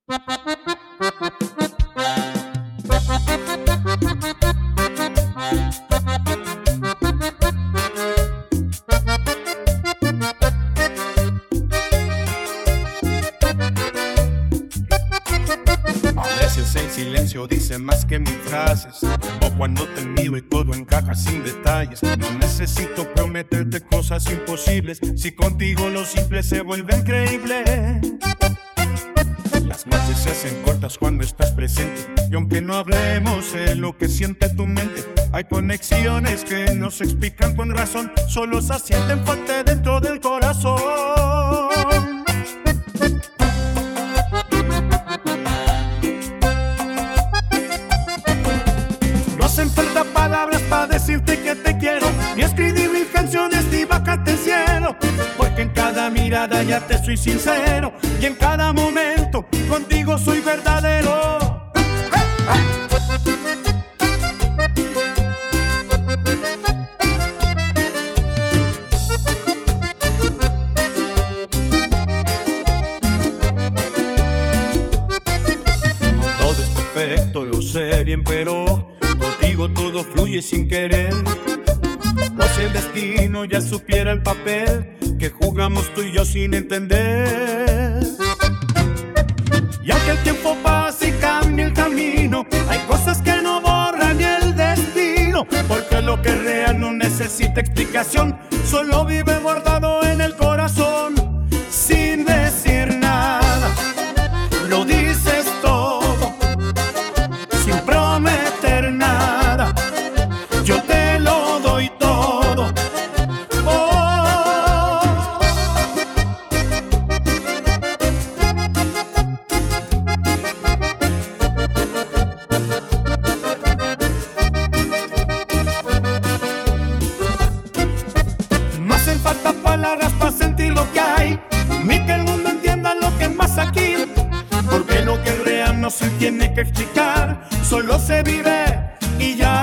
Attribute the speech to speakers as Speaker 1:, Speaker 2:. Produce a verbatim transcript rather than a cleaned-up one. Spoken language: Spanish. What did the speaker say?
Speaker 1: A veces el silencio dice más que mis frases, o cuando te miro y todo encaja sin detalles. No necesito prometerte cosas imposibles, si contigo lo simple se vuelve increíble. Las noches se hacen cortas cuando estás presente, y aunque no hablemos de lo que siente tu mente, hay conexiones que no se explican con razón, solo se sienten fuerte dentro del corazón. No hacen falta palabras para decirte que te quiero, ni escribir mil canciones ni bajarte el cielo, porque en cada mirada ya te soy sincero, y en cada momento contigo soy verdadero. Todo es perfecto, lo sé bien, pero contigo todo fluye sin querer. No si el destino ya supiera el papel que jugamos tú y yo sin entender. Y aunque el tiempo pase y cambie el camino, hay cosas que no borran ni el destino, porque lo que es real no necesita explicación, solo vive guardado en el corazón. Sin decir nada, lo dices todo, sin prometer nada, yo te lo doy todo. Oh. No hacen falta palabras para sentir lo que hay, ni que el mundo entienda lo que es más aquí, porque lo que es real no se tiene que explicar, solo se vive y ya.